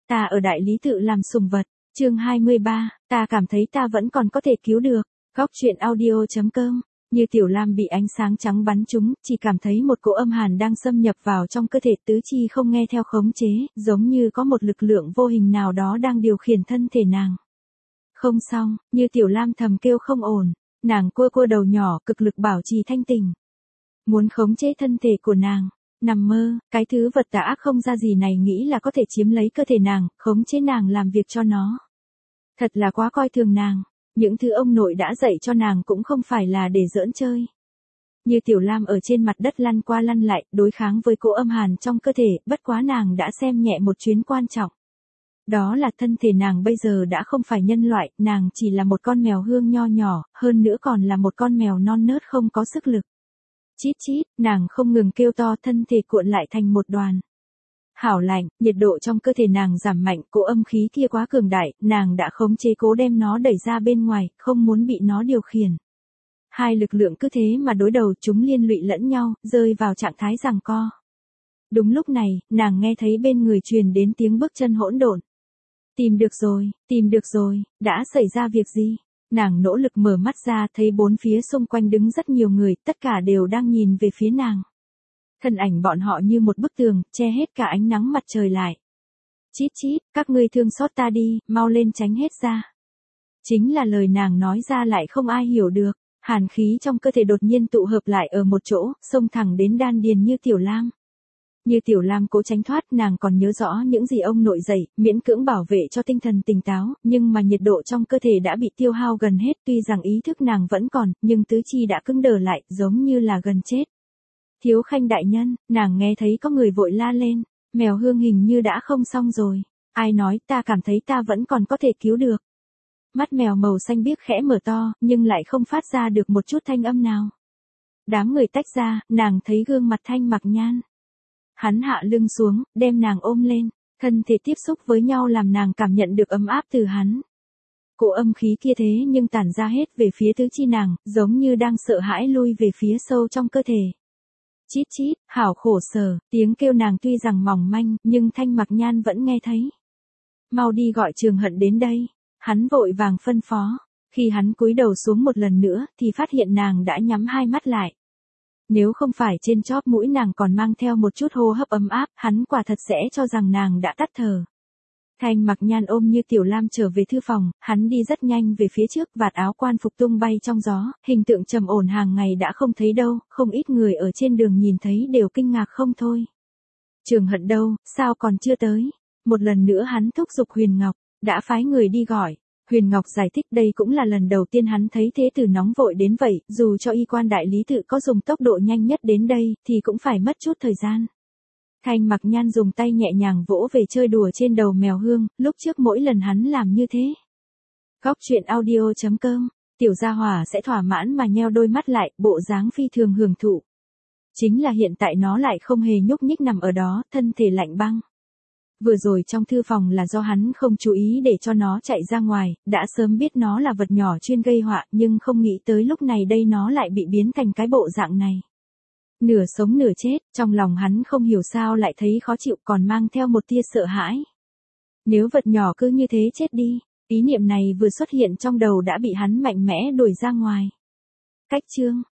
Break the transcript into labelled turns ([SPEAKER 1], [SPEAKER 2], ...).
[SPEAKER 1] ta ở đại lý tự làm sùng vật. Chương 23, ta cảm thấy ta vẫn còn có thể cứu được. Góc truyện audio.com. Như Tiểu Lam bị ánh sáng trắng bắn trúng, chỉ cảm thấy một cỗ âm hàn đang xâm nhập vào trong cơ thể, tứ chi không nghe theo khống chế, giống như có một lực lượng vô hình nào đó đang điều khiển thân thể nàng. Không xong, Như Tiểu Lam thầm kêu không ổn, nàng cua cua đầu nhỏ, cực lực bảo trì thanh tỉnh. Muốn khống chế thân thể của nàng. Nằm mơ, cái thứ vật tà ác không ra gì này nghĩ là có thể chiếm lấy cơ thể nàng, khống chế nàng làm việc cho nó. Thật là quá coi thường nàng. Những thứ ông nội đã dạy cho nàng cũng không phải là để giỡn chơi. Như Tiểu Lam ở trên mặt đất lăn qua lăn lại, đối kháng với cỗ âm hàn trong cơ thể, bất quá nàng đã xem nhẹ một chuyến quan trọng. Đó là thân thể nàng bây giờ đã không phải nhân loại, nàng chỉ là một con mèo hương nho nhỏ, hơn nữa còn là một con mèo non nớt không có sức lực. Chít chít, nàng không ngừng kêu to, thân thể cuộn lại thành một đoàn. Hảo lạnh, nhiệt độ trong cơ thể nàng giảm mạnh, cỗ âm khí kia quá cường đại, nàng đã khống chế cố đem nó đẩy ra bên ngoài, không muốn bị nó điều khiển. Hai lực lượng cứ thế mà đối đầu, chúng liên lụy lẫn nhau, rơi vào trạng thái giằng co. Đúng lúc này, nàng nghe thấy bên người truyền đến tiếng bước chân hỗn độn. Tìm được rồi, đã xảy ra việc gì? Nàng nỗ lực mở mắt ra, thấy bốn phía xung quanh đứng rất nhiều người, tất cả đều đang nhìn về phía nàng. Thân ảnh bọn họ như một bức tường, che hết cả ánh nắng mặt trời lại. Chít chít, các ngươi thương xót ta đi, mau lên tránh hết ra. Chính là lời nàng nói ra lại không ai hiểu được, hàn khí trong cơ thể đột nhiên tụ hợp lại ở một chỗ, xông thẳng đến đan điền Như Tiểu Lam. Như Tiểu Lam cố tránh thoát, nàng còn nhớ rõ những gì ông nội dạy, miễn cưỡng bảo vệ cho tinh thần tỉnh táo, nhưng mà nhiệt độ trong cơ thể đã bị tiêu hao gần hết, tuy rằng ý thức nàng vẫn còn, nhưng tứ chi đã cứng đờ lại, giống như là gần chết. Thiếu Khanh đại nhân, nàng nghe thấy có người vội la lên, mèo hương hình như đã không xong rồi. Ai nói, ta cảm thấy ta vẫn còn có thể cứu được. Mắt mèo màu xanh biếc khẽ mở to, nhưng lại không phát ra được một chút thanh âm nào. Đám người tách ra, nàng thấy gương mặt Thanh Mặc Nhan. Hắn hạ lưng xuống, đem nàng ôm lên, thân thể tiếp xúc với nhau làm nàng cảm nhận được ấm áp từ hắn. Cỗ âm khí kia thế nhưng tản ra hết về phía tứ chi nàng, giống như đang sợ hãi lui về phía sâu trong cơ thể. Chít chít, hảo khổ sở, tiếng kêu nàng tuy rằng mỏng manh, nhưng Thanh Mặc Nhan vẫn nghe thấy. Mau đi gọi Trường Hận đến đây, hắn vội vàng phân phó. Khi hắn cúi đầu xuống một lần nữa, thì phát hiện nàng đã nhắm hai mắt lại. Nếu không phải trên chóp mũi nàng còn mang theo một chút hô hấp ấm áp, hắn quả thật sẽ cho rằng nàng đã tắt thở. Thanh Mặc Nhan ôm Như Tiểu Lam trở về thư phòng, hắn đi rất nhanh về phía trước, vạt áo quan phục tung bay trong gió, hình tượng trầm ổn hàng ngày đã không thấy đâu, không ít người ở trên đường nhìn thấy đều kinh ngạc không thôi. Trường Hận đâu, sao còn chưa tới? Một lần nữa hắn thúc giục Huyền Ngọc, đã phái người đi gọi. Huyền Ngọc giải thích đây cũng là lần đầu tiên hắn thấy thế tử nóng vội đến vậy, dù cho y quan đại lý tự có dùng tốc độ nhanh nhất đến đây, thì cũng phải mất chút thời gian. Thanh Mặc Nhan dùng tay nhẹ nhàng vỗ về chơi đùa trên đầu mèo hương, lúc trước mỗi lần hắn làm như thế. Góc truyện audio.com, tiểu gia hỏa sẽ thỏa mãn mà nheo đôi mắt lại, bộ dáng phi thường hưởng thụ. Chính là hiện tại nó lại không hề nhúc nhích nằm ở đó, thân thể lạnh băng. Vừa rồi trong thư phòng là do hắn không chú ý để cho nó chạy ra ngoài, đã sớm biết nó là vật nhỏ chuyên gây họa, nhưng không nghĩ tới lúc này đây nó lại bị biến thành cái bộ dạng này. Nửa sống nửa chết, trong lòng hắn không hiểu sao lại thấy khó chịu, còn mang theo một tia sợ hãi. Nếu vật nhỏ cứ như thế chết đi, ý niệm này vừa xuất hiện trong đầu đã bị hắn mạnh mẽ đuổi ra ngoài. Cách chương